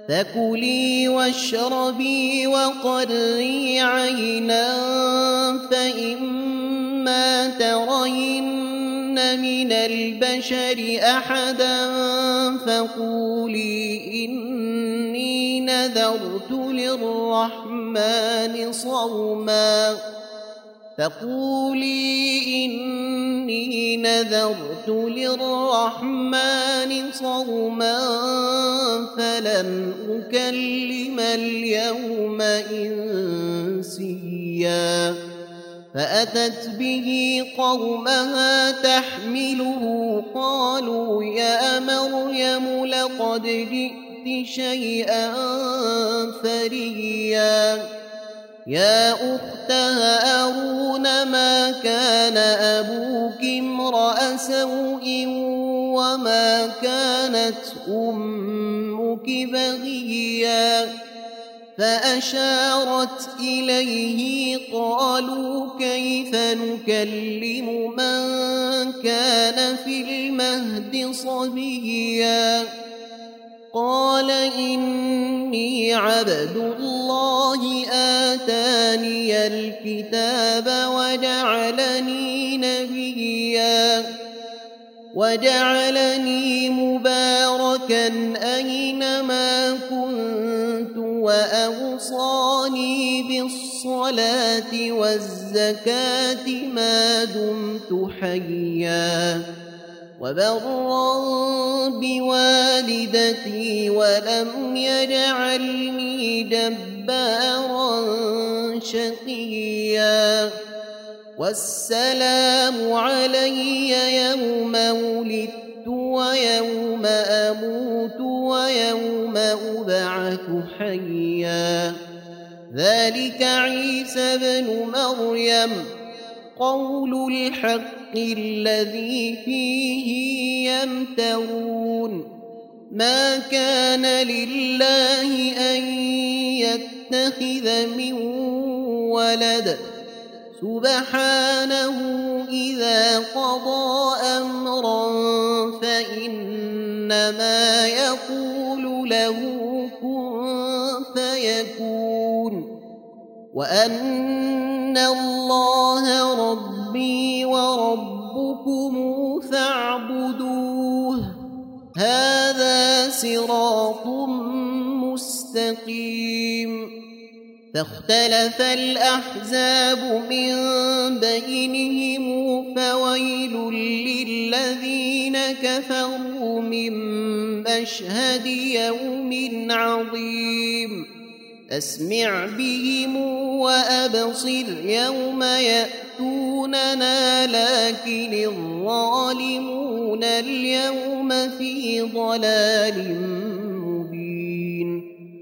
فكلي واشربي وقري عينا فإما ترين من البشر أحدا فقولي إني نذرت للرحمن صوما فلن أكلم اليوم إنسيا فأتت به قومها تحمله قالوا يا مريم لقد جئت شيئا فريا يا أخت هارون ما كان أبوك امرأ سوء وما كانت أمك بغيا فأشارت إليه قالوا كيف نكلم من كان في المهد صبيا قال إني عبد الله آتاني الكتاب وجعلني نبيا وجعلني مباركا أينما كنت وأوصاني بالصلاة والزكاة ما دمت حيا وبرا بوالدتي ولم يجعلني جبارا شقيا والسلام علي يوم ولدت ويوم أموت ويوم أبعث حيا ذلك عيسى بن مريم قول الحق الذي فيه يمترون ما كان لله أن يتخذ من ولد سبحانه إذا قضى أمرا فإنما يقول له كن فيكون وأن الله ربي وربكم فاعبدوه هذا صراط مستقيم فاختلف الأحزاب من بينهم فويل للذين كفروا من مشهد يوم عظيم أسمع بهم وأبصر يوم يأتوننا لكن الظالمون اليوم في ضلال مبين